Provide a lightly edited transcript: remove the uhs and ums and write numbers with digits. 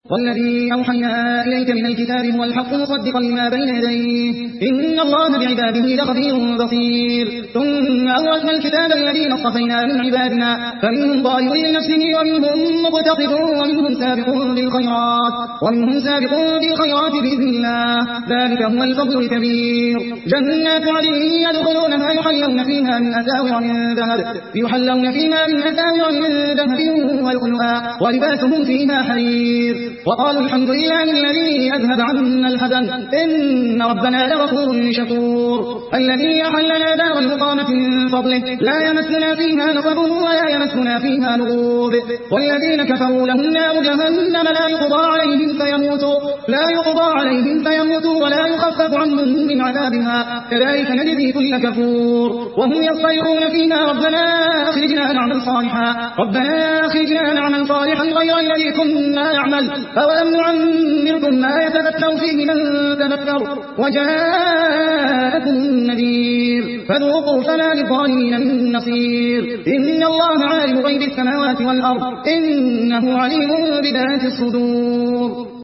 والذي أوحينا إليك من الكتاب هو الحق مصدقا لما بين يديه إن الله بعباده لخبير بصير ثم أورثنا الكتاب الذين اصطفينا من عبادنا فمنهم ظالم لنفسه ومنهم مقتصد ومنهم سابق بالخيرات بإذن الله ذلك هو الفضل الكبير جنات عدن يدخلونها يحلون فيها من أساور من ذهب ولؤلؤا ولباسهم فيها حرير وقالوا الحمد لله الذي أذهب عنا الحزن إن ربنا لغفور شكور الذي أحلنا دار المقامة من فضله لا يمسنا فيها نصب ولا يمسنا فيها لغوب والذين كفروا لهم نار جهنم لا يقضى عليهم فيموتوا ولا يخفف عنهم من عذابها كذلك نجزي كل كفور وهم يصيرون فيها ربنا أخرجنا نعمل صالحا غير الذي كنا نعمل أولم نعمركم ما يتذكر فيه من تذكر وجاءكم النذير فذوقوا فما للظالمين من نصير إن الله عالم غيب السماوات والأرض إنه عليم بذات الصدور